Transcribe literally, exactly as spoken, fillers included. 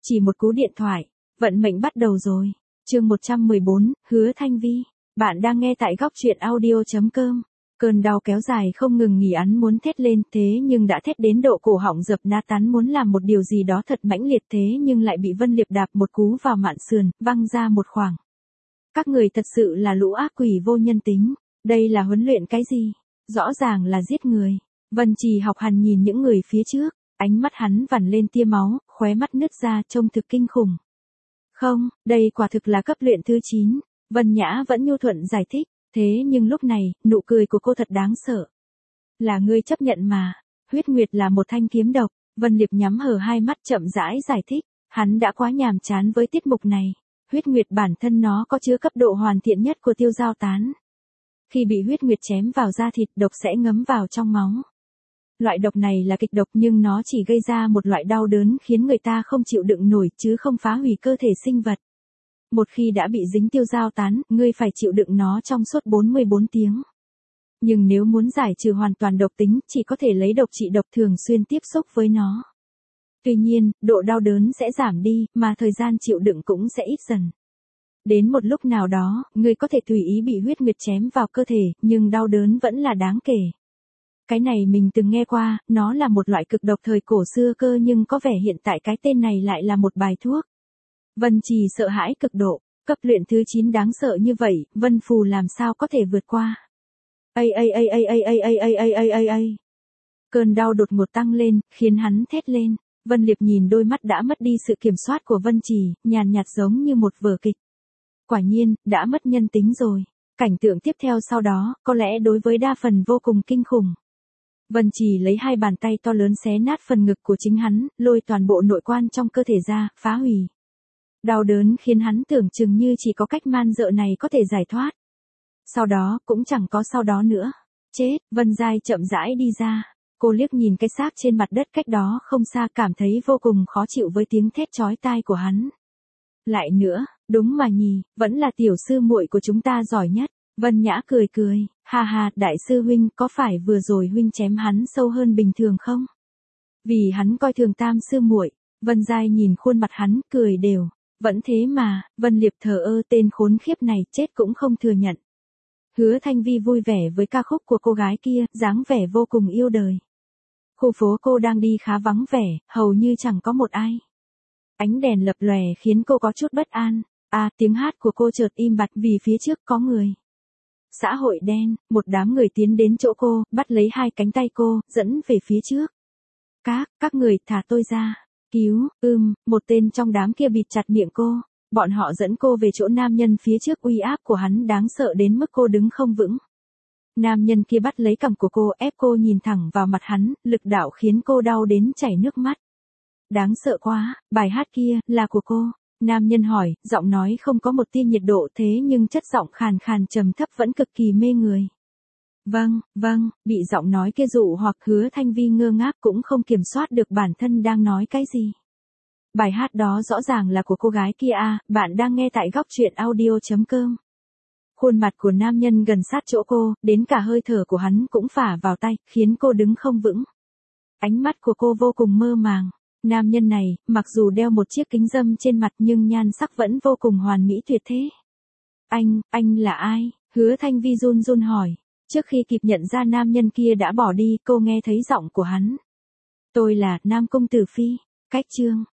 Chỉ một cú điện thoại, vận mệnh bắt đầu rồi. Chương một trăm mười bốn, Hứa Thanh Vi. Bạn đang nghe tại góc truyện audio chấm com. Cơn đau kéo dài không ngừng nghỉ, hắn muốn thét lên, thế nhưng đã thét đến độ cổ họng dập nát, hắn muốn làm một điều gì đó thật mãnh liệt, thế nhưng lại bị Vân Liệp đạp một cú vào mạn sườn, văng ra một khoảng. Các người thật sự là lũ ác quỷ vô nhân tính, đây là huấn luyện cái gì? Rõ ràng là giết người. Vân Trì học hằn nhìn những người phía trước, ánh mắt hắn vằn lên tia máu, khóe mắt nứt ra trông thực kinh khủng. Không, đây quả thực là cấp luyện thứ chín, Vân Nhã vẫn nhu thuận giải thích, thế nhưng lúc này, nụ cười của cô thật đáng sợ. Là ngươi chấp nhận mà, huyết nguyệt là một thanh kiếm độc, Vân Liệp nhắm hờ hai mắt chậm rãi giải thích, hắn đã quá nhàm chán với tiết mục này, huyết nguyệt bản thân nó có chứa cấp độ hoàn thiện nhất của tiêu giao tán. Khi bị huyết nguyệt chém vào da thịt, độc sẽ ngấm vào trong máu. Loại độc này là kịch độc nhưng nó chỉ gây ra một loại đau đớn khiến người ta không chịu đựng nổi chứ không phá hủy cơ thể sinh vật. Một khi đã bị dính tiêu giao tán, ngươi phải chịu đựng nó trong suốt bốn mươi bốn tiếng. Nhưng nếu muốn giải trừ hoàn toàn độc tính, chỉ có thể lấy độc trị độc, thường xuyên tiếp xúc với nó. Tuy nhiên, độ đau đớn sẽ giảm đi, mà thời gian chịu đựng cũng sẽ ít dần. Đến một lúc nào đó, ngươi có thể tùy ý bị huyết nguyệt chém vào cơ thể, nhưng đau đớn vẫn là đáng kể. Cái này mình từng nghe qua, nó là một loại cực độc thời cổ xưa cơ, nhưng có vẻ hiện tại cái tên này lại là một bài thuốc. Vân Trì sợ hãi cực độ, cấp luyện thứ chín đáng sợ như vậy, Vân Phù làm sao có thể vượt qua. Ây ây ây ây ây ây ây ây ây ây ây ây. Cơn đau đột ngột tăng lên, khiến hắn thét lên. Vân Liệp nhìn đôi mắt đã mất đi sự kiểm soát của Vân Trì, nhàn nhạt giống như một vở kịch. Quả nhiên, đã mất nhân tính rồi. Cảnh tượng tiếp theo sau đó, có lẽ đối với đa phần vô cùng kinh khủng. Vân Trì lấy hai bàn tay to lớn xé nát phần ngực của chính hắn, lôi toàn bộ nội quan trong cơ thể ra, phá hủy. Đau đớn khiến hắn tưởng chừng như chỉ có cách man dợ này có thể giải thoát. Sau đó, cũng chẳng có sau đó nữa. Chết, Vân Giai chậm rãi đi ra. Cô liếc nhìn cái xác trên mặt đất cách đó không xa, cảm thấy vô cùng khó chịu với tiếng thét chói tai của hắn. Lại nữa, đúng mà nhỉ, vẫn là tiểu sư muội của chúng ta giỏi nhất. Vân Nhã cười cười, ha ha, đại sư huynh, có phải vừa rồi huynh chém hắn sâu hơn bình thường không? Vì hắn coi thường tam sư muội. Vân Giai nhìn khuôn mặt hắn, cười đều. Vẫn thế mà, Vân Liệp thờ ơ, tên khốn khiếp này chết cũng không thừa nhận. Hứa Thanh Vi vui vẻ với ca khúc của cô gái kia, dáng vẻ vô cùng yêu đời. Khu phố cô đang đi khá vắng vẻ, hầu như chẳng có một ai. Ánh đèn lập lòe khiến cô có chút bất an. À, tiếng hát của cô chợt im bặt vì phía trước có người. Xã hội đen, một đám người tiến đến chỗ cô, bắt lấy hai cánh tay cô, dẫn về phía trước. Các, các người thả tôi ra. Cứu, ưm, một tên trong đám kia bịt chặt miệng cô. Bọn họ dẫn cô về chỗ nam nhân phía trước, uy áp của hắn đáng sợ đến mức cô đứng không vững. Nam nhân kia bắt lấy cằm của cô, ép cô nhìn thẳng vào mặt hắn, lực đạo khiến cô đau đến chảy nước mắt. Đáng sợ quá, bài hát kia, là của cô. Nam nhân hỏi, giọng nói không có một tia nhiệt độ, thế nhưng chất giọng khàn khàn trầm thấp vẫn cực kỳ mê người. Vâng, vâng, bị giọng nói kia dụ hoặc, Hứa Thanh Vi ngơ ngác cũng không kiểm soát được bản thân đang nói cái gì. Bài hát đó rõ ràng là của cô gái kia à, bạn đang nghe tại góc truyện audio chấm com. Khuôn mặt của nam nhân gần sát chỗ cô, đến cả hơi thở của hắn cũng phả vào tay, khiến cô đứng không vững. Ánh mắt của cô vô cùng mơ màng. Nam nhân này, mặc dù đeo một chiếc kính râm trên mặt nhưng nhan sắc vẫn vô cùng hoàn mỹ tuyệt thế. Anh, anh là ai? Hứa Thanh Vi run run hỏi. Trước khi kịp nhận ra nam nhân kia đã bỏ đi, cô nghe thấy giọng của hắn. Tôi là Nam Công Tử Phi. Cách chương.